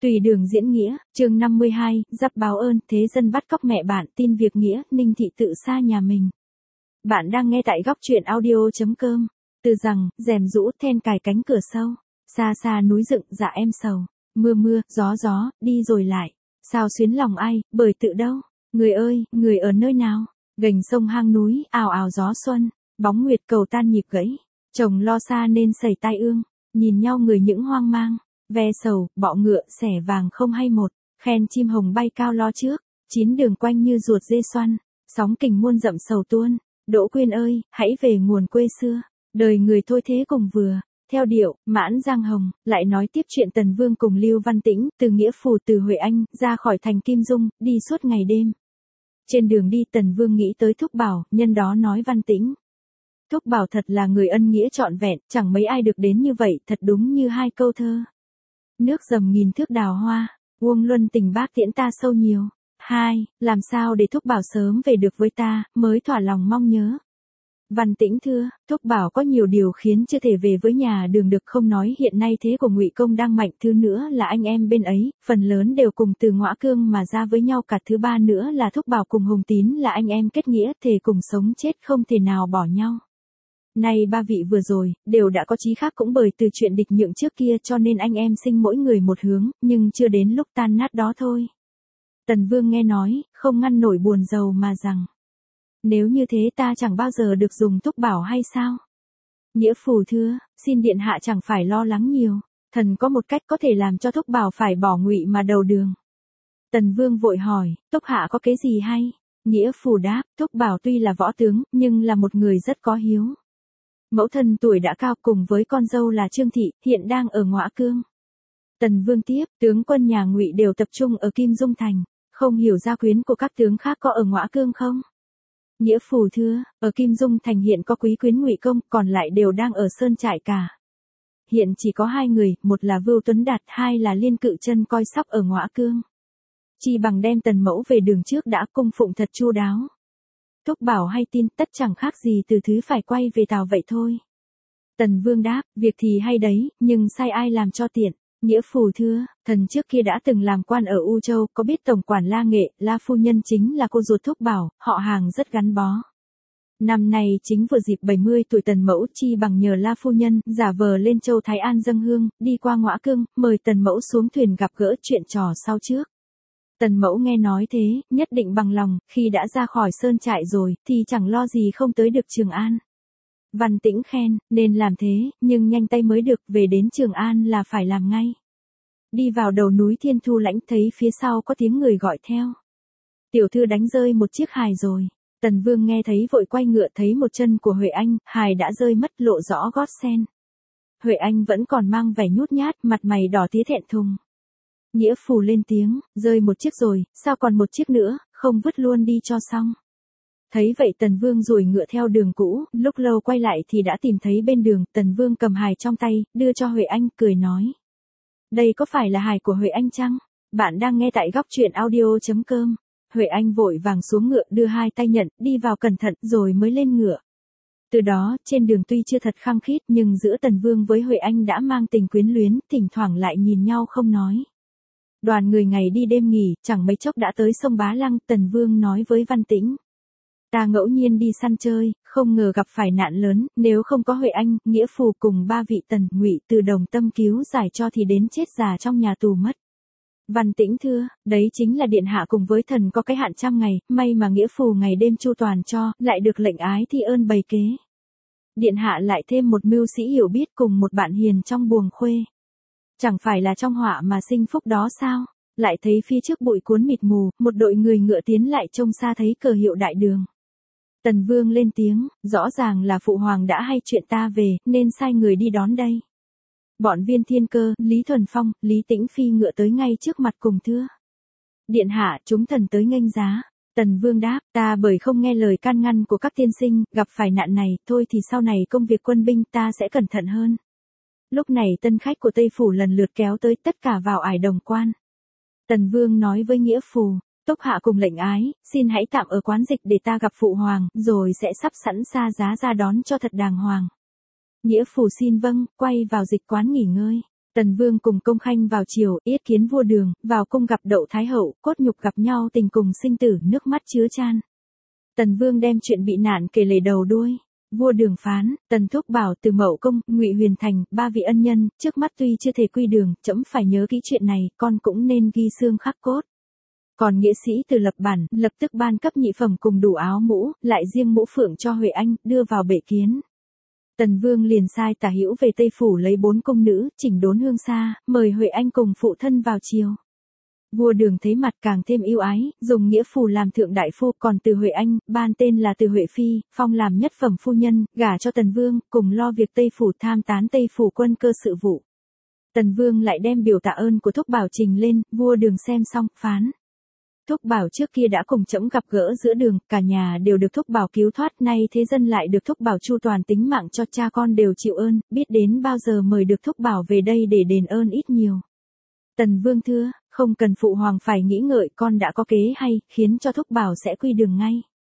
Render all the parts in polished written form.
Tùy đường diễn nghĩa, chương 52, giáp báo ơn, thế dân bắt cóc mẹ bạn, tin việc nghĩa, Ninh Thị tự xa nhà mình. Bạn đang nghe tại góc truyện audio.com. Từ rằng, rèm rũ, then cài cánh cửa sâu. Xa xa núi dựng, dạ em sầu. Mưa mưa, gió gió, đi rồi lại. Sao xuyến lòng ai, bởi tự đâu? Người ơi, người ở nơi nào? Gành sông hang núi, ào ào gió xuân. Bóng nguyệt cầu tan nhịp gãy. Chồng lo xa nên sẩy tai ương. Nhìn nhau người những hoang mang. Ve sầu, bọ ngựa, xẻ vàng không hay một, khen chim hồng bay cao lo trước, chín đường quanh như ruột dê xoăn, sóng kình muôn dặm sầu tuôn, Đỗ Quyên ơi, hãy về nguồn quê xưa, đời người thôi thế cùng vừa, theo điệu, Mãn Giang Hồng, lại nói tiếp chuyện Tần Vương cùng Lưu Văn Tĩnh, từ Nghĩa Phủ từ Huệ Anh, ra khỏi thành Kim Dung, đi suốt ngày đêm. Trên đường đi Tần Vương nghĩ tới Thúc Bảo, nhân đó nói Văn Tĩnh. Thúc Bảo thật là người ân nghĩa trọn vẹn, chẳng mấy ai được đến như vậy, thật đúng như hai câu thơ. Nước dầm nghìn thước đào hoa, Uông Luân tình bác tiễn ta sâu nhiều. 2. Làm sao để Thúc Bảo sớm về được với ta, mới thỏa lòng mong nhớ. Văn Tĩnh thưa, Thúc Bảo có nhiều điều khiến chưa thể về với nhà đường được, không nói hiện nay thế của Ngụy Công đang mạnh, thứ nữa là anh em bên ấy, phần lớn đều cùng từ Ngõa Cương mà ra với nhau, cả thứ ba nữa là Thúc Bảo cùng Hùng Tín là anh em kết nghĩa, thề cùng sống chết không thể nào bỏ nhau. Nay ba vị vừa rồi, đều đã có chí khác, cũng bởi từ chuyện địch nhượng trước kia cho nên anh em sinh mỗi người một hướng, nhưng chưa đến lúc tan nát đó thôi. Tần Vương nghe nói, không ngăn nổi buồn rầu mà rằng. Nếu như thế ta chẳng bao giờ được dùng Thúc Bảo hay sao? Nghĩa Phủ thưa, xin điện hạ chẳng phải lo lắng nhiều, thần có một cách có thể làm cho Thúc Bảo phải bỏ Ngụy mà đầu đường. Tần Vương vội hỏi, Thúc hạ có cái gì hay? Nghĩa Phủ đáp, Thúc Bảo tuy là võ tướng, nhưng là một người rất có hiếu. Mẫu thân tuổi đã cao cùng với con dâu là Trương Thị, hiện đang ở Ngõa Cương. Tần Vương tiếp, tướng quân nhà Ngụy đều tập trung ở Kim Dung Thành, không hiểu gia quyến của các tướng khác có ở Ngõa Cương không? Nghĩa Phủ thưa, ở Kim Dung Thành hiện có quý quyến Ngụy Công, còn lại đều đang ở sơn trại cả. Hiện chỉ có 2 người, một là Vưu Tuấn Đạt, 2 là Liên Cự Chân coi sóc ở Ngõa Cương. Chi bằng đem Tần mẫu về đường trước đã, cung phụng thật chu đáo. Thúc Bảo hay tin, tất chẳng khác gì từ thứ phải quay về Tào vậy thôi. Tần Vương đáp, việc thì hay đấy, nhưng sai ai làm cho tiện. Nghĩa Phủ thưa, thần trước kia đã từng làm quan ở U Châu, có biết tổng quản La Nghệ, La phu nhân chính là cô ruột Thúc Bảo, họ hàng rất gắn bó. Năm nay chính vừa dịp 70 tuổi, Tần mẫu chi bằng nhờ La phu nhân giả vờ lên Châu Thái An dâng hương, đi qua Ngõa Cương, mời Tần mẫu xuống thuyền gặp gỡ chuyện trò sau trước. Tần mẫu nghe nói thế, nhất định bằng lòng, khi đã ra khỏi sơn trại rồi, thì chẳng lo gì không tới được Trường An. Văn Tĩnh khen, nên làm thế, nhưng nhanh tay mới được, về đến Trường An là phải làm ngay. Đi vào đầu núi Thiên Thu Lãnh, thấy phía sau có tiếng người gọi theo. Tiểu thư đánh rơi một chiếc hài rồi. Tần Vương nghe thấy vội quay ngựa, thấy một chân của Huệ Anh, hài đã rơi mất, lộ rõ gót sen. Huệ Anh vẫn còn mang vẻ nhút nhát, mặt mày đỏ tía thẹn thùng. Nghĩa Phủ lên tiếng, rơi một chiếc rồi, sao còn một chiếc nữa, không vứt luôn đi cho xong. Thấy vậy Tần Vương ruổi ngựa theo đường cũ, lúc lâu quay lại thì đã tìm thấy bên đường, Tần Vương cầm hài trong tay, đưa cho Huệ Anh, cười nói. Đây có phải là hài của Huệ Anh chăng? Bạn đang nghe tại góc truyện audio.com. Huệ Anh vội vàng xuống ngựa, đưa 2 tay nhận, đi vào cẩn thận rồi mới lên ngựa. Từ đó, trên đường tuy chưa thật khăng khít, nhưng giữa Tần Vương với Huệ Anh đã mang tình quyến luyến, thỉnh thoảng lại nhìn nhau không nói. Đoàn người ngày đi đêm nghỉ, chẳng mấy chốc đã tới sông Bá Lăng. Tần Vương nói với Văn Tĩnh. Ta ngẫu nhiên đi săn chơi, không ngờ gặp phải nạn lớn, nếu không có Huệ Anh, Nghĩa Phủ cùng 3 vị Tần, Ngụy từ đồng tâm cứu giải cho thì đến chết già trong nhà tù mất. Văn Tĩnh thưa, đấy chính là điện hạ cùng với thần có cái hạn 100 ngày, may mà Nghĩa Phủ ngày đêm chu toàn cho, lại được lệnh ái thi ơn bày kế. Điện hạ lại thêm một mưu sĩ hiểu biết cùng một bạn hiền trong buồng khuê. Chẳng phải là trong họa mà sinh phúc đó sao? Lại thấy phía trước bụi cuốn mịt mù, một đội người ngựa tiến lại, trông xa thấy cờ hiệu đại đường. Tần Vương lên tiếng, rõ ràng là phụ hoàng đã hay chuyện ta về, nên sai người đi đón đây. Bọn Viên Thiên Cơ, Lý Thuần Phong, Lý Tĩnh phi ngựa tới ngay trước mặt cùng thưa. Điện hạ, chúng thần tới nghênh giá. Tần Vương đáp, ta bởi không nghe lời can ngăn của các tiên sinh, gặp phải nạn này, thôi thì sau này công việc quân binh ta sẽ cẩn thận hơn. Lúc này tân khách của Tây Phủ lần lượt kéo tới, tất cả vào ải đồng quan. Tần Vương nói với Nghĩa Phủ, Túc hạ cùng lệnh ái, xin hãy tạm ở quán dịch để ta gặp phụ hoàng, rồi sẽ sắp sẵn xa giá ra đón cho thật đàng hoàng. Nghĩa Phủ xin vâng, quay vào dịch quán nghỉ ngơi. Tần Vương cùng Công Khanh vào triều, yết kiến vua Đường, vào cung gặp Đậu Thái Hậu, cốt nhục gặp nhau tình cùng sinh tử, nước mắt chứa chan. Tần Vương đem chuyện bị nạn kể lể đầu đuôi. Vua Đường phán, Tần Thúc Bảo Từ Mậu Công, Ngụy Huyền Thành, ba vị ân nhân, trước mắt tuy chưa thể quy đường, trẫm phải nhớ kỹ chuyện này, con cũng nên ghi xương khắc cốt. Còn nghĩa sĩ Từ Lập Bản, lập tức ban cấp nhị phẩm cùng đủ áo mũ, lại riêng mũ phượng cho Huệ Anh, đưa vào bệ kiến. Tần Vương liền sai Tả Hữu về Tây Phủ lấy 4 cung nữ, chỉnh đốn hương xa, mời Huệ Anh cùng phụ thân vào triều. Vua Đường thấy mặt càng thêm yêu ái, dùng nghĩa phù làm thượng đại phu, còn Từ Huệ Anh, ban tên là Từ Huệ Phi, phong làm nhất phẩm phu nhân, gả cho Tần Vương, cùng lo việc Tây Phủ tham tán Tây Phủ quân cơ sự vụ. Tần Vương lại đem biểu tạ ơn của Thúc Bảo trình lên, vua Đường xem xong, phán. Thúc Bảo trước kia đã cùng trẫm gặp gỡ giữa đường, cả nhà đều được Thúc Bảo cứu thoát, nay thế dân lại được Thúc Bảo chu toàn tính mạng cho, cha con đều chịu ơn, biết đến bao giờ mời được Thúc Bảo về đây để đền ơn ít nhiều. Tần Vương thưa, không cần phụ hoàng phải nghĩ ngợi, con đã có kế hay, khiến cho Thúc Bảo sẽ quy đường ngay.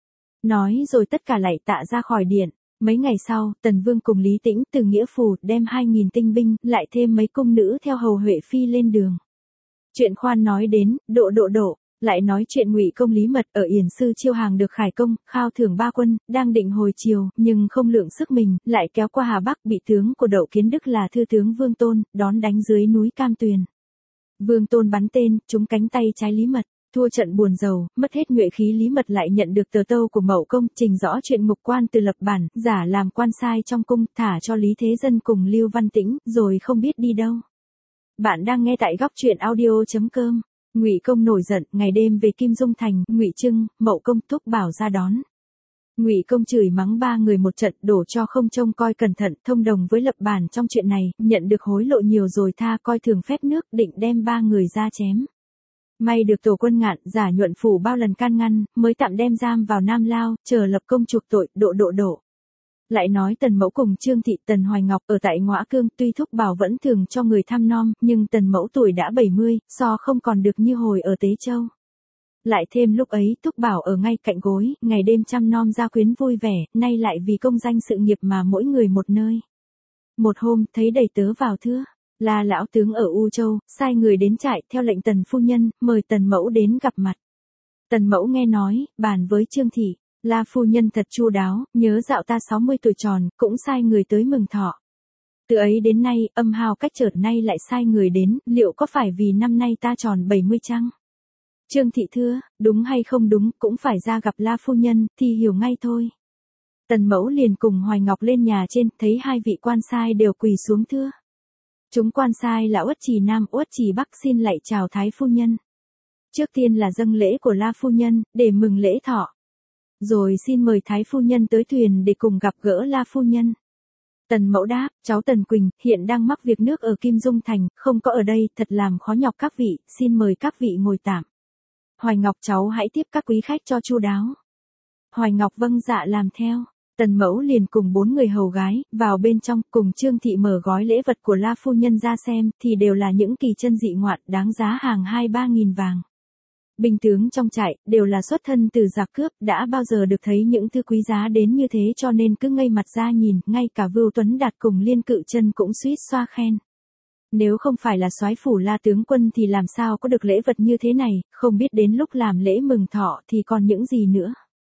Nói rồi tất cả lạy tạ ra khỏi điện. Mấy ngày sau, Tần Vương cùng Lý Tĩnh từ nghĩa phù đem 2.000 tinh binh, lại thêm mấy cung nữ theo hầu Huệ Phi lên đường. Chuyện khoan nói đến, độ. Lại nói chuyện Ngụy Công Lý Mật ở Yển Sư chiêu hàng được khải công, khao thưởng 3 quân, đang định hồi triều, nhưng không lượng sức mình, lại kéo qua Hà Bắc, bị tướng của Đậu Kiến Đức là thư tướng Vương Tôn, đón đánh dưới núi Cam Tuyền. Vương Tôn bắn tên, trúng cánh tay trái Lý Mật, thua trận buồn rầu, mất hết nhuệ khí. Lý Mật lại nhận được tờ tâu của Mậu Công, trình rõ chuyện ngục quan Từ Lập Bản, giả làm quan sai trong cung, thả cho Lý Thế Dân cùng Lưu Văn Tĩnh, rồi không biết đi đâu. Bạn đang nghe tại góc truyện audio.com. Ngụy Công nổi giận, ngày đêm về Kim Dung Thành, Ngụy Trưng, Mậu Công, Thúc Bảo ra đón. Ngụy Công chửi mắng 3 người một trận, đổ cho không trông coi cẩn thận, thông đồng với Lập Bản trong chuyện này, nhận được hối lộ nhiều rồi tha coi thường phép nước, định đem 3 người ra chém. May được Tổ Quân Ngạn, Giả Nhuận Phủ bao lần can ngăn, mới tạm đem giam vào Nam Lao, chờ lập công chuộc tội, độ. Lại nói Tần Mẫu cùng Trương Thị Tần Hoài Ngọc ở tại Ngõa Cương, tuy Thúc Bảo vẫn thường cho người thăm nom, nhưng Tần Mẫu tuổi đã 70, so không còn được như hồi ở Tế Châu. Lại thêm lúc ấy Thúc Bảo ở ngay cạnh gối, ngày đêm chăm nom gia quyến vui vẻ, nay lại vì công danh sự nghiệp mà mỗi người một nơi. Một hôm, thấy đầy tớ vào thưa, là lão tướng ở U Châu, sai người đến trại theo lệnh Tần phu nhân, mời Tần Mẫu đến gặp mặt. Tần Mẫu nghe nói, bàn với Trương Thị. La phu nhân thật chu đáo, nhớ dạo ta 60 tuổi tròn, cũng sai người tới mừng thọ. Từ ấy đến nay, âm hào cách chợt nay lại sai người đến, liệu có phải vì năm nay ta tròn 70 chăng? Trương Thị thưa, đúng hay không đúng, cũng phải ra gặp La phu nhân, thì hiểu ngay thôi. Tần Mẫu liền cùng Hoài Ngọc lên nhà trên, thấy 2 vị quan sai đều quỳ xuống thưa. Chúng quan sai là Uất Trì Nam, Uất Trì Bắc xin lạy chào Thái phu nhân. Trước tiên là dâng lễ của La phu nhân, để mừng lễ thọ. Rồi xin mời Thái phu nhân tới thuyền để cùng gặp gỡ La phu nhân. Tần Mẫu đáp, cháu Tần Quỳnh, hiện đang mắc việc nước ở Kim Dung Thành, không có ở đây, thật làm khó nhọc các vị, xin mời các vị ngồi tạm. Hoài Ngọc cháu hãy tiếp các quý khách cho chu đáo. Hoài Ngọc vâng dạ làm theo. Tần Mẫu liền cùng 4 người hầu gái, vào bên trong, cùng Trương Thị mở gói lễ vật của La phu nhân ra xem, thì đều là những kỳ chân dị ngoạn, đáng giá hàng 2-3 nghìn vàng. Binh tướng trong trại, đều là xuất thân từ giặc cướp, đã bao giờ được thấy những thứ quý giá đến như thế cho nên cứ ngây mặt ra nhìn, ngay cả Vưu Tuấn Đạt cùng Liên Cự Chân cũng suýt xoa khen. Nếu không phải là soái phủ La tướng quân thì làm sao có được lễ vật như thế này, không biết đến lúc làm lễ mừng thọ thì còn những gì nữa.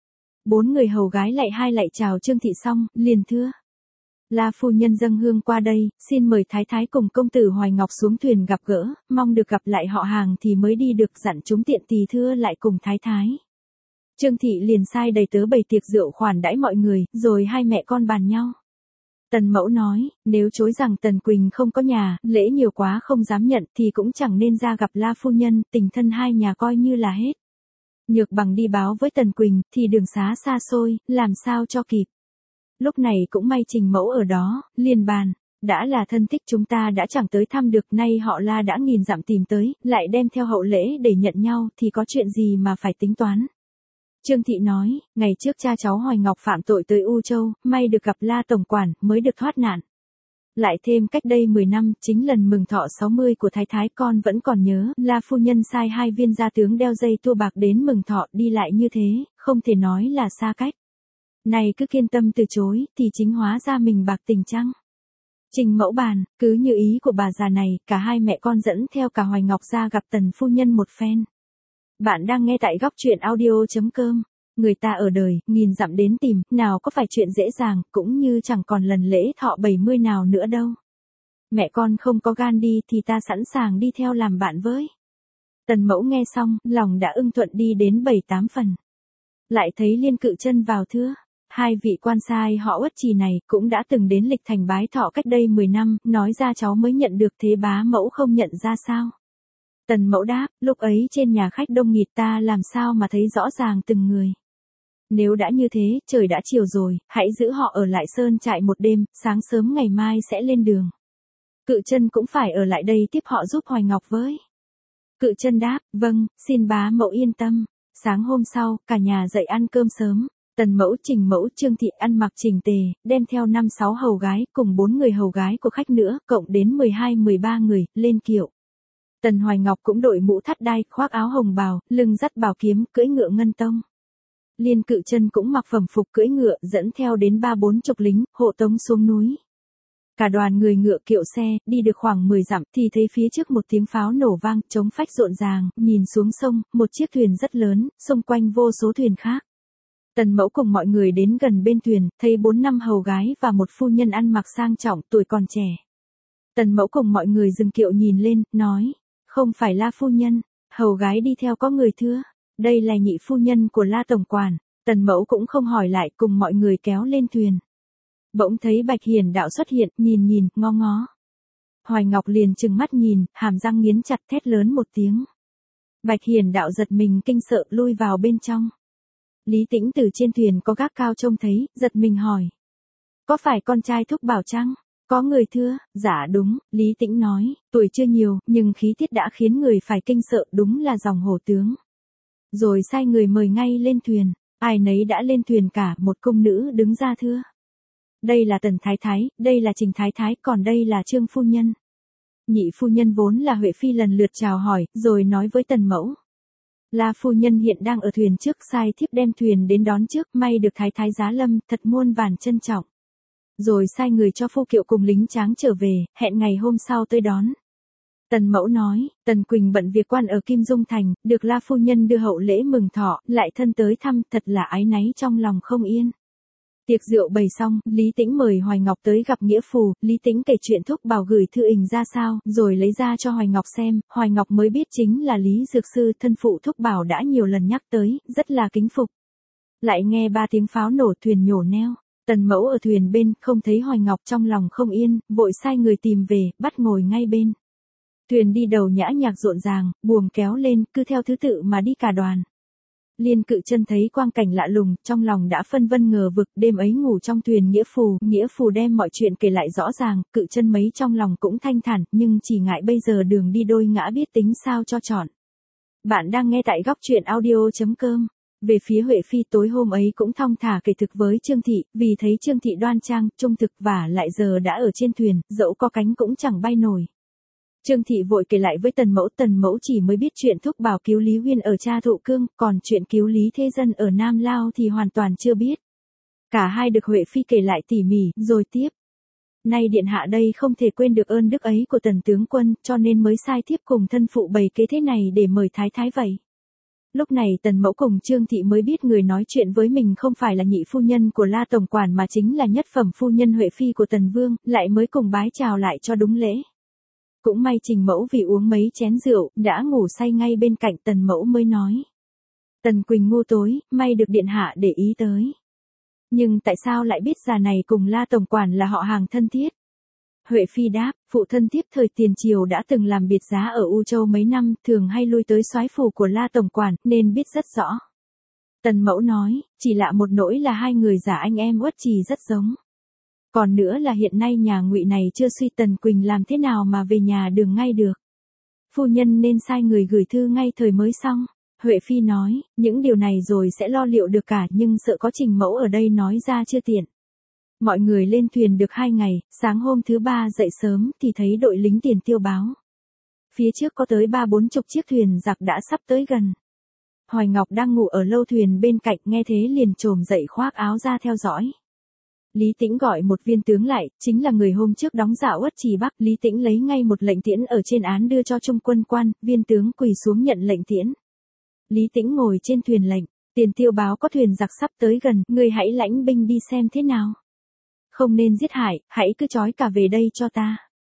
4 người hầu gái lạy chào Trương Thị xong, liền thưa. La phu nhân dâng hương qua đây, xin mời Thái Thái cùng công tử Hoài Ngọc xuống thuyền gặp gỡ, mong được gặp lại họ hàng thì mới đi được, dặn chúng tiện tỳ thưa lại cùng Thái Thái. Trương Thị liền sai đầy tớ bày tiệc rượu khoản đãi mọi người, rồi 2 mẹ con bàn nhau. Tần Mẫu nói, nếu chối rằng Tần Quỳnh không có nhà, lễ nhiều quá không dám nhận thì cũng chẳng nên ra gặp La phu nhân, tình thân 2 nhà coi như là hết. Nhược bằng đi báo với Tần Quỳnh thì đường xá xa xôi, làm sao cho kịp. Lúc này cũng may Trình Mẫu ở đó, liền bàn, đã là thân thích chúng ta đã chẳng tới thăm được, nay họ La đã nghìn dặm tìm tới, lại đem theo hậu lễ để nhận nhau thì có chuyện gì mà phải tính toán. Trương Thị nói, ngày trước cha cháu Hoài Ngọc phạm tội tới U Châu, may được gặp La tổng quản, mới được thoát nạn. Lại thêm cách đây 10 năm, chính lần mừng thọ 60 của Thái Thái con vẫn còn nhớ, La phu nhân sai 2 viên gia tướng đeo dây tua bạc đến mừng thọ, đi lại như thế, không thể nói là xa cách. Này cứ kiên tâm từ chối, thì chính hóa ra mình bạc tình chăng? Trình Mẫu bàn, cứ như ý của bà già này, cả hai mẹ con dẫn theo cả Hoài Ngọc ra gặp Tần phu nhân một phen. Bạn đang nghe tại góc truyện audio.com. Người ta ở đời, nghìn dặm đến tìm, nào có phải chuyện dễ dàng, cũng như chẳng còn lần lễ thọ 70 nào nữa đâu. Mẹ con không có gan đi thì ta sẵn sàng đi theo làm bạn với. Tần Mẫu nghe xong, lòng đã ưng thuận đi đến 7-8 phần. Lại thấy Liên Cự Chân vào thưa. Hai vị quan sai họ Uất Trì này cũng đã từng đến Lịch Thành bái thọ cách đây 10 năm, nói ra cháu mới nhận được thế bá mẫu không nhận ra sao. Tần Mẫu đáp, lúc ấy trên nhà khách đông nghịt ta làm sao mà thấy rõ ràng từng người. Nếu đã như thế, trời đã chiều rồi, hãy giữ họ ở lại sơn trại một đêm, sáng sớm ngày mai sẽ lên đường. Cự Chân cũng phải ở lại đây tiếp họ giúp Hoài Ngọc với. Cự Chân đáp, vâng, xin bá mẫu yên tâm. Sáng hôm sau, cả nhà dậy ăn cơm sớm. Tần Mẫu, Trình Mẫu, Trương Thị ăn mặc chỉnh tề, đem theo 5-6 hầu gái, cùng 4 người hầu gái của khách nữa, cộng đến 12-13 người, lên kiệu. Tần Hoài Ngọc cũng đội mũ thắt đai, khoác áo hồng bào, lưng dắt bảo kiếm, cưỡi ngựa ngân tông. Liên Cự Chân cũng mặc phẩm phục cưỡi ngựa, dẫn theo đến 3-40 lính, hộ tống xuống núi. Cả đoàn người ngựa kiệu xe, đi được khoảng 10 dặm, thì thấy phía trước một tiếng pháo nổ vang, trống phách rộn ràng, nhìn xuống sông, một chiếc thuyền rất lớn, xung quanh vô số thuyền khác. Tần Mẫu cùng mọi người đến gần bên thuyền, thấy 4-5 hầu gái và một phu nhân ăn mặc sang trọng, tuổi còn trẻ. Tần Mẫu cùng mọi người dừng kiệu nhìn lên, nói, không phải La phu nhân, hầu gái đi theo có người thưa, đây là nhị phu nhân của La tổng quản. Tần Mẫu cũng không hỏi lại, cùng mọi người kéo lên thuyền. Bỗng thấy Bạch Hiền đạo xuất hiện, nhìn, ngó ngó. Hoài Ngọc liền trừng mắt nhìn, hàm răng nghiến chặt, thét lớn một tiếng. Bạch Hiền đạo giật mình kinh sợ, lui vào bên trong. Lý Tĩnh từ trên thuyền có gác cao trông thấy, giật mình hỏi. Có phải con trai Thúc Bảo chăng? Có người thưa, dạ đúng, Lý Tĩnh nói, tuổi chưa nhiều, nhưng khí tiết đã khiến người phải kinh sợ, đúng là dòng hổ tướng. Rồi sai người mời ngay lên thuyền, ai nấy đã lên thuyền cả, một cung nữ đứng ra thưa. Đây là Tần Thái Thái, đây là Trình Thái Thái, còn đây là Trương phu nhân. Nhị phu nhân vốn là Huệ Phi lần lượt chào hỏi, rồi nói với Tần Mẫu. La phu nhân hiện đang ở thuyền trước, sai thiếp đem thuyền đến đón trước, may được Thái Thái giá lâm, thật muôn vàn trân trọng. Rồi sai người cho phu kiệu cùng lính tráng trở về, hẹn ngày hôm sau tới đón. Tần Mẫu nói, Tần Quỳnh bận việc quan ở Kim Dung Thành, được La phu nhân đưa hậu lễ mừng thọ, lại thân tới thăm, thật là áy náy trong lòng không yên. Tiệc rượu bày xong, Lý Tĩnh mời Hoài Ngọc tới gặp nghĩa phù, Lý Tĩnh kể chuyện Thúc Bảo gửi thư ình ra sao, rồi lấy ra cho Hoài Ngọc xem, Hoài Ngọc mới biết chính là Lý Dược Sư, thân phụ Thúc Bảo đã nhiều lần nhắc tới, rất là kính phục. Lại nghe 3 tiếng pháo nổ, thuyền nhổ neo. Tần Mẫu ở thuyền bên, không thấy Hoài Ngọc, trong lòng không yên, vội sai người tìm về, bắt ngồi ngay bên. Thuyền đi đầu nhã nhạc rộn ràng, buồm kéo lên, cứ theo thứ tự mà đi cả đoàn. Liên Cự Chân thấy quang cảnh lạ lùng, trong lòng đã phân vân ngờ vực, đêm ấy ngủ trong thuyền nghĩa phù đem mọi chuyện kể lại rõ ràng, Cự Chân mấy trong lòng cũng thanh thản, nhưng chỉ ngại bây giờ đường đi đôi ngã biết tính sao cho chọn. Bạn đang nghe tại góc truyện audio.com. Về phía Huệ Phi tối hôm ấy cũng thong thả kể thực với Trương Thị, vì thấy Trương Thị đoan trang, trung thực và lại giờ đã ở trên thuyền, dẫu có cánh cũng chẳng bay nổi. Trương Thị vội kể lại với Tần Mẫu chỉ mới biết chuyện Thúc Bảo cứu Lý Huyên ở Cha Thụ Cương, còn chuyện cứu Lý Thế Dân ở Nam Lao thì hoàn toàn chưa biết. Cả hai được Huệ Phi kể lại tỉ mỉ, rồi tiếp. Nay điện hạ đây không thể quên được ơn đức ấy của Tần tướng quân, cho nên mới sai thiếp cùng thân phụ bày kế thế này để mời Thái Thái vậy. Lúc này Tần Mẫu cùng Trương Thị mới biết người nói chuyện với mình không phải là nhị phu nhân của La tổng quản mà chính là nhất phẩm phu nhân Huệ Phi của Tần Vương, lại mới cùng bái chào lại cho đúng lễ. Cũng may Trình Mẫu vì uống mấy chén rượu, đã ngủ say ngay bên cạnh, Tần Mẫu mới nói. Tần Quỳnh ngu tối, may được điện hạ để ý tới. Nhưng tại sao lại biết già này cùng La tổng quản là họ hàng thân thiết? Huệ Phi đáp, phụ thân thiếp thời tiền triều đã từng làm biệt giá ở U Châu mấy năm, thường hay lui tới soái phủ của La tổng quản, nên biết rất rõ. Tần Mẫu nói, chỉ lạ một nỗi là hai người giả anh em Uất Trì rất giống. Còn nữa là hiện nay nhà Ngụy này chưa suy, Tần Quỳnh làm thế nào mà về nhà đường ngay được. Phu nhân nên sai người gửi thư ngay thời mới xong. Huệ Phi nói, những điều này rồi sẽ lo liệu được cả, nhưng sợ có Trình Mẫu ở đây nói ra chưa tiện. Mọi người lên thuyền được 2 ngày, sáng hôm thứ 3 dậy sớm thì thấy đội lính Tiền Tiêu báo. Phía trước có tới 30-40 chiếc thuyền giặc đã sắp tới gần. Hoài Ngọc đang ngủ ở lâu thuyền bên cạnh, nghe thế liền chồm dậy khoác áo ra theo dõi. Lý Tĩnh gọi một viên tướng lại, chính là người hôm trước đóng giả Uất Trì Bắc. Lý Tĩnh lấy ngay một lệnh tiễn ở trên án đưa cho trung quân quan, viên tướng quỳ xuống nhận lệnh tiễn. Lý Tĩnh ngồi trên thuyền lệnh, tiền tiêu báo có thuyền giặc sắp tới gần, ngươi hãy lãnh binh đi xem thế nào. Không nên giết hại, hãy cứ trói cả về đây cho ta.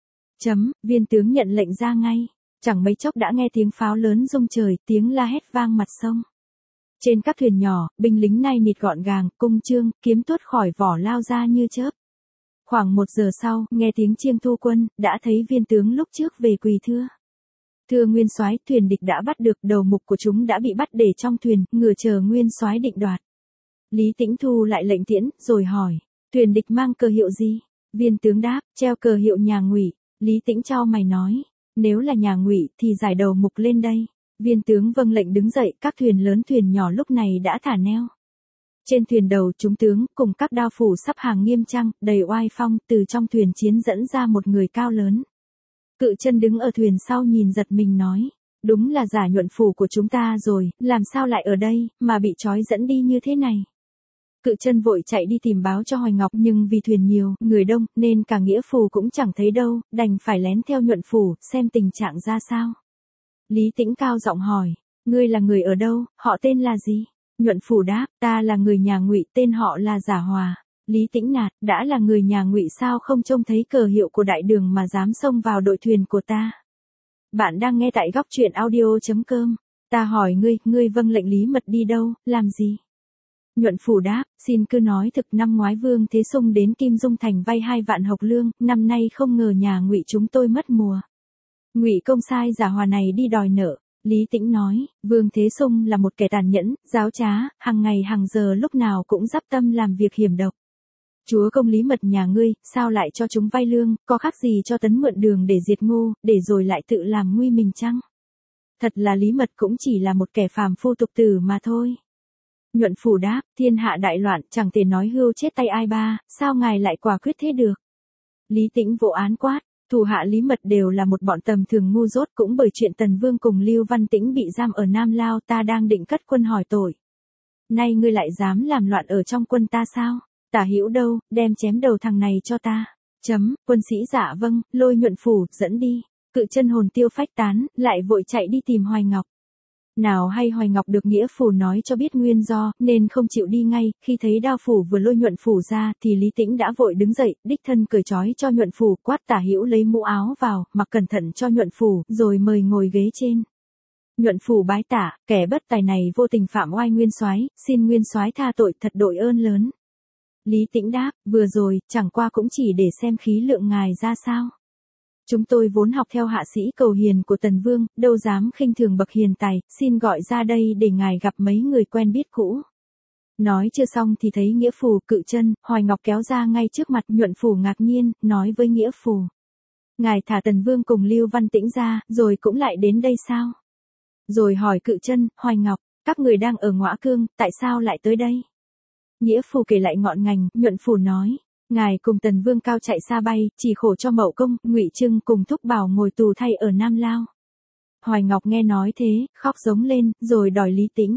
Viên tướng nhận lệnh ra ngay, chẳng mấy chốc đã nghe tiếng pháo lớn rung trời, tiếng la hét vang mặt sông. Trên các thuyền nhỏ, binh lính nai nịt gọn gàng, cung chương, kiếm tuốt khỏi vỏ lao ra như chớp. Khoảng 1 giờ sau, nghe tiếng chiêng thu quân, đã thấy viên tướng lúc trước về quỳ thưa. Thưa nguyên soái, thuyền địch đã bắt được, đầu mục của chúng đã bị bắt để trong thuyền, ngựa chờ nguyên soái định đoạt. Lý Tĩnh thu lại lệnh tiễn, rồi hỏi, thuyền địch mang cờ hiệu gì? Viên tướng đáp, treo cờ hiệu nhà Ngụy. Lý Tĩnh chau mày nói, nếu là nhà Ngụy thì giải đầu mục lên đây. Viên tướng vâng lệnh đứng dậy, các thuyền lớn thuyền nhỏ lúc này đã thả neo. Trên thuyền đầu chúng tướng, cùng các đao phủ sắp hàng nghiêm trang, đầy oai phong, từ trong thuyền chiến dẫn ra một người cao lớn. Cự Chân đứng ở thuyền sau nhìn giật mình nói, đúng là giả nhuận phủ của chúng ta rồi, làm sao lại ở đây, mà bị trói dẫn đi như thế này. Cự Chân vội chạy đi tìm báo cho Hoài Ngọc, nhưng vì thuyền nhiều, người đông, nên cả nghĩa phù cũng chẳng thấy đâu, đành phải lén theo nhuận phủ, xem tình trạng ra sao. Lý Tĩnh cao giọng hỏi, ngươi là người ở đâu, họ tên là gì? Nhuận phủ đáp, ta là người nhà Ngụy, tên họ là Giả Hòa. Lý Tĩnh nạt, đã là người nhà Ngụy sao không trông thấy cờ hiệu của đại đường mà dám xông vào đội thuyền của ta? Bạn đang nghe tại góc truyện audio.com. Ta hỏi ngươi vâng lệnh Lý Mật đi đâu, làm gì? Nhuận phủ đáp, xin cứ nói thực, năm ngoái Vương Thế Sung đến Kim Dung Thành vay 2 vạn hộc lương, năm nay không ngờ nhà Ngụy chúng tôi mất mùa. Ngụy công sai Giả Hòa này đi đòi nợ. Lý Tĩnh nói, Vương Thế Sung là một kẻ tàn nhẫn, giáo trá, hàng ngày hàng giờ lúc nào cũng dắp tâm làm việc hiểm độc. Chúa công Lý Mật nhà ngươi, sao lại cho chúng vay lương, có khác gì cho Tấn mượn đường để diệt Ngô, để rồi lại tự làm nguy mình chăng? Thật là Lý Mật cũng chỉ là một kẻ phàm phu tục tử mà thôi. Nhuận phủ đáp, thiên hạ đại loạn, chẳng thể nói hưu chết tay ai ba, sao ngài lại quả quyết thế được? Lý Tĩnh vỗ án quát, thủ hạ Lý Mật đều là một bọn tầm thường ngu dốt, cũng bởi chuyện Tần Vương cùng Lưu Văn Tĩnh bị giam ở Nam Lao, ta đang định cất quân hỏi tội. Nay ngươi lại dám làm loạn ở trong quân ta sao? Tả Hữu đâu, đem chém đầu thằng này cho ta. Quân sĩ dạ vâng, lôi nhuận phủ, dẫn đi. Cự Chân hồn tiêu phách tán, lại vội chạy đi tìm Hoài Ngọc. Nào hay Hoài Ngọc được nghĩa phủ nói cho biết nguyên do, nên không chịu đi ngay, khi thấy đao phủ vừa lôi nhuận phủ ra, thì Lý Tĩnh đã vội đứng dậy, đích thân cởi trói cho nhuận phủ, quát Tả Hữu lấy mũ áo vào, mặc cẩn thận cho nhuận phủ, rồi mời ngồi ghế trên. Nhuận phủ bái tạ, kẻ bất tài này vô tình phạm oai nguyên soái, xin nguyên soái tha tội, thật đội ơn lớn. Lý Tĩnh đáp, vừa rồi, chẳng qua cũng chỉ để xem khí lượng ngài ra sao. Chúng tôi vốn học theo hạ sĩ cầu hiền của Tần Vương, đâu dám khinh thường bậc hiền tài, xin gọi ra đây để ngài gặp mấy người quen biết cũ. Nói chưa xong thì thấy nghĩa phù, Cự Chân, Hoài Ngọc kéo ra ngay trước mặt. Nhuận phủ ngạc nhiên, nói với nghĩa phù, ngài thả Tần Vương cùng Lưu Văn Tĩnh ra, rồi cũng lại đến đây sao? Rồi hỏi Cự Chân, Hoài Ngọc, các người đang ở Ngõa Cương, tại sao lại tới đây? Nghĩa phù kể lại ngọn ngành. Nhuận phủ nói, ngài cùng Tần Vương cao chạy xa bay, chỉ khổ cho Mậu Công, Ngụy Trưng cùng Thúc Bảo ngồi tù thay ở Nam Lao. Hoài Ngọc nghe nói thế, khóc giống lên, rồi đòi Lý Tĩnh.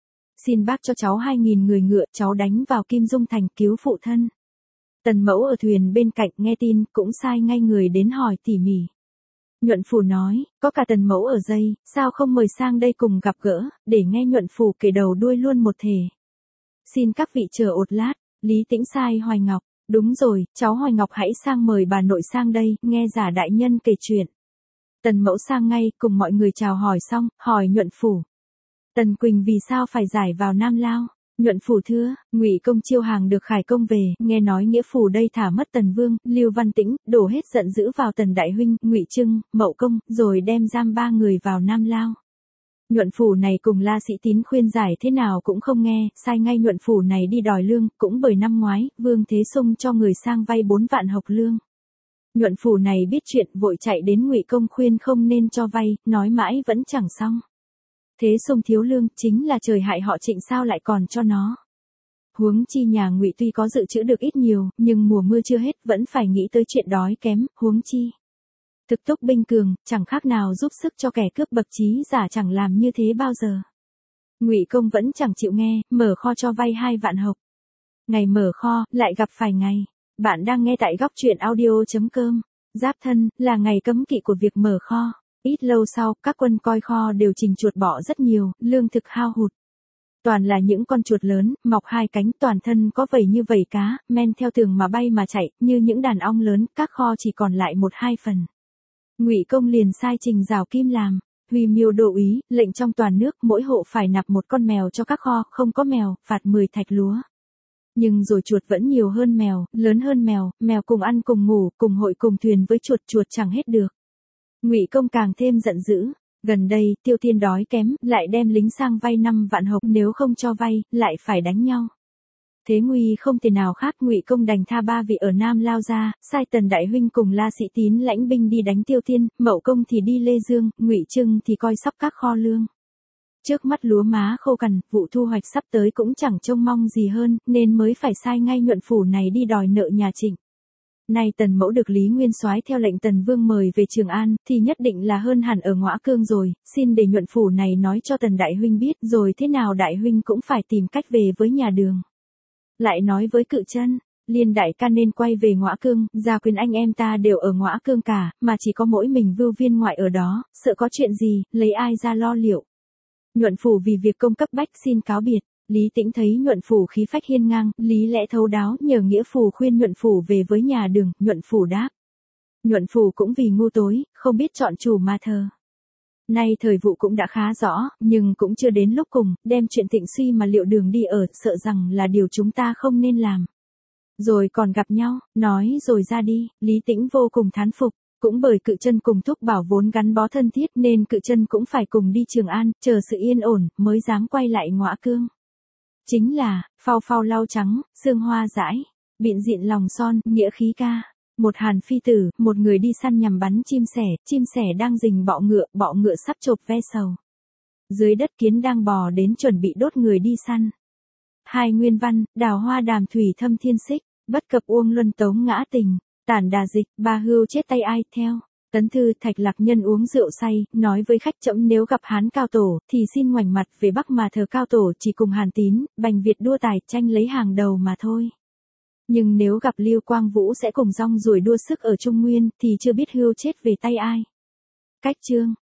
Xin bác cho cháu 2.000 người ngựa, cháu đánh vào Kim Dung Thành cứu phụ thân. Tần Mẫu ở thuyền bên cạnh nghe tin, cũng sai ngay người đến hỏi tỉ mỉ. Nhuận phủ nói, có cả Tần Mẫu ở đây, sao không mời sang đây cùng gặp gỡ, để nghe Nhuận phủ kể đầu đuôi luôn một thể. Xin các vị chờ ột lát. Lý Tĩnh sai Hoài Ngọc, đúng rồi, cháu Hoài Ngọc hãy sang mời bà nội sang đây, nghe giả đại nhân kể chuyện. Tần Mẫu sang ngay, cùng mọi người chào hỏi xong, hỏi Nhuận phủ. Tần Quỳnh vì sao phải giải vào Nam Lao? Nhuận phủ thưa, Ngụy công chiêu hàng được Khải công về, nghe nói nghĩa phủ đây thả mất Tần Vương, Lưu Văn Tĩnh, đổ hết giận dữ vào Tần đại huynh, Ngụy Trưng, Mậu Công, rồi đem giam 3 người vào Nam Lao. Nhuận phủ này cùng La Sĩ Tín khuyên giải thế nào cũng không nghe, sai ngay nhuận phủ này đi đòi lương, cũng bởi năm ngoái, Vương Thế Sung cho người sang vay 4 vạn hộc lương. Nhuận phủ này biết chuyện, vội chạy đến Ngụy công khuyên không nên cho vay, nói mãi vẫn chẳng xong. Thế Sung thiếu lương, chính là trời hại họ Trịnh sao lại còn cho nó. Huống chi nhà Ngụy tuy có dự trữ được ít nhiều, nhưng mùa mưa chưa hết, vẫn phải nghĩ tới chuyện đói kém, huống chi. Thực túc binh cường, chẳng khác nào giúp sức cho kẻ cướp bậc trí giả, chẳng làm như thế bao giờ. Ngụy công vẫn chẳng chịu nghe, mở kho cho vay 2 vạn hộc. Ngày mở kho, lại gặp phải ngày. Bạn đang nghe tại góc truyện audio.com. Giáp Thân là ngày cấm kỵ của việc mở kho. Ít lâu sau, các quân coi kho đều trình chuột bọ rất nhiều, lương thực hao hụt. Toàn là những con chuột lớn, mọc hai cánh, toàn thân có vảy như vảy cá, men theo tường mà bay mà chạy, như những đàn ong lớn, các kho chỉ còn lại 1-2 phần. Ngụy Công liền sai Trình Giảo Kim làm. Huy Miêu đô úy, lệnh trong toàn nước mỗi hộ phải nạp một con mèo cho các kho, không có mèo, phạt 10 thạch lúa. Nhưng rồi chuột vẫn nhiều hơn mèo, lớn hơn mèo, mèo cùng ăn cùng ngủ, cùng hội cùng thuyền với chuột, chuột chẳng hết được. Ngụy Công càng thêm giận dữ. Gần đây, Tiêu Tiên đói kém, lại đem lính sang vay 5 vạn hộc, nếu không cho vay, lại phải đánh nhau. Thế nguy không thể nào khác, Ngụy Công đành tha 3 vị ở Nam lao ra, sai Tần Đại huynh cùng La Sĩ Tín lãnh binh đi đánh Tiêu Tiên, Mậu Công thì đi Lê Dương, Ngụy Trưng thì coi sóc các kho lương. Trước mắt lúa má khô cằn, vụ thu hoạch sắp tới cũng chẳng trông mong gì hơn, nên mới phải sai ngay nhuận phủ này đi đòi nợ nhà Trịnh. Nay Tần Mẫu được Lý Nguyên Soái theo lệnh Tần Vương mời về Trường An, thì nhất định là hơn hẳn ở Ngõa Cương rồi, xin để nhuận phủ này nói cho Tần Đại huynh biết, rồi thế nào Đại huynh cũng phải tìm cách về với nhà Đường. Lại nói với Cự Chân, Liên đại ca nên quay về Ngõa Cương, gia quyền anh em ta đều ở Ngõa Cương cả, mà chỉ có mỗi mình Vưu Viên ngoại ở đó, sợ có chuyện gì, lấy ai ra lo liệu. Nhuận phủ vì việc công cấp bách xin cáo biệt. Lý Tĩnh thấy nhuận phủ khí phách hiên ngang, lý lẽ thấu đáo, nhờ nghĩa phủ khuyên nhuận phủ về với nhà Đường, nhuận phủ đáp. Nhuận phủ cũng vì ngu tối, không biết chọn chủ mà thờ. Nay thời vụ cũng đã khá rõ, nhưng cũng chưa đến lúc cùng, đem chuyện Tịnh Suy mà liệu Đường đi ở, sợ rằng là điều chúng ta không nên làm. Rồi còn gặp nhau, nói rồi ra đi, Lý Tĩnh vô cùng thán phục. Cũng bởi Cự Chân cùng Thúc Bảo vốn gắn bó thân thiết nên Cự Chân cũng phải cùng đi Trường An, chờ sự yên ổn, mới dám quay lại Ngõa Cương. Chính là, phao phao lau trắng, sương hoa dãi, bịn dịn lòng son, nghĩa khí ca. Một Hàn phi tử, một người đi săn nhằm bắn chim sẻ đang rình bọ ngựa sắp chộp ve sầu. Dưới đất kiến đang bò đến chuẩn bị đốt người đi săn. Hai nguyên văn, đào hoa đàm thủy thâm thiên xích, bất cập uông luân tống ngã tình, tản đà dịch, ba hưu chết tay ai, theo. Tấn thư Thạch Lạc Nhân uống rượu say, nói với khách trẫm nếu gặp Hán cao tổ, thì xin ngoảnh mặt về Bắc mà thờ cao tổ chỉ cùng Hàn Tín, Bành Việt đua tài tranh lấy hàng đầu mà thôi. Nhưng nếu gặp Lưu Quang Vũ sẽ cùng rong ruổi đua sức ở Trung Nguyên, thì chưa biết hưu chết về tay ai. Cách chương